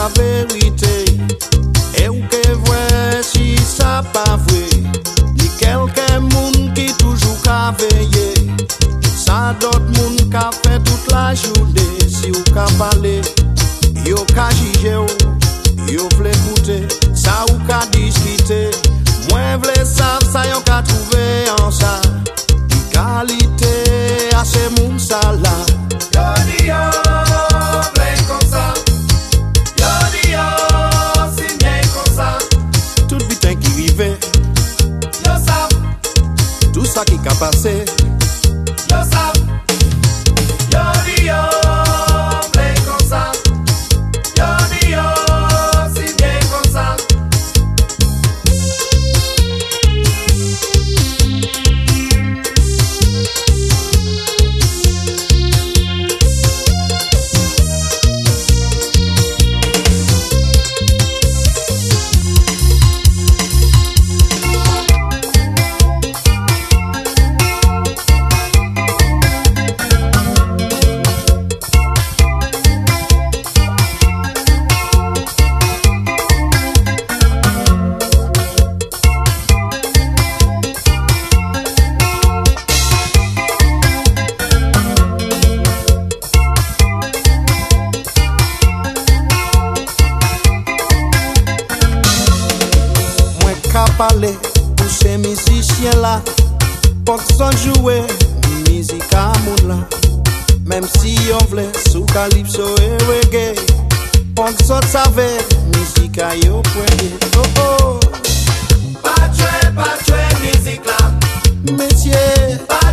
la vérité. Et ou que vrai si ça pas vrai. Ni quelqu'un moun qui toujours qu'a veillé. Ça d'autres moun qu'a fait toute la journée. Si ou qu'a parlé, yo qu'a jugé ou, yo vle goûter. Ça ou qu'a discuter. Moi vle sav ça yo qu'a trouvé en ça. Qualité à ces moun ça là. Yo di yo, vle comme ça. Yo di yo, si bien comme ça. Tout bitin qui rive, Yo sav, tout ça qui qu'a passé. yo sav. Yo di yo, vle comme ça. Yo di yo, si bien comme ça. Parler pour ces musiciens là, pour qu'ils sont joués musique à moun là. Même si on voulait sous calypso et reggae, pour qu'ils sont savés musique à yo poignet. Oh oh, Pas tuer musique là. messieurs. Pas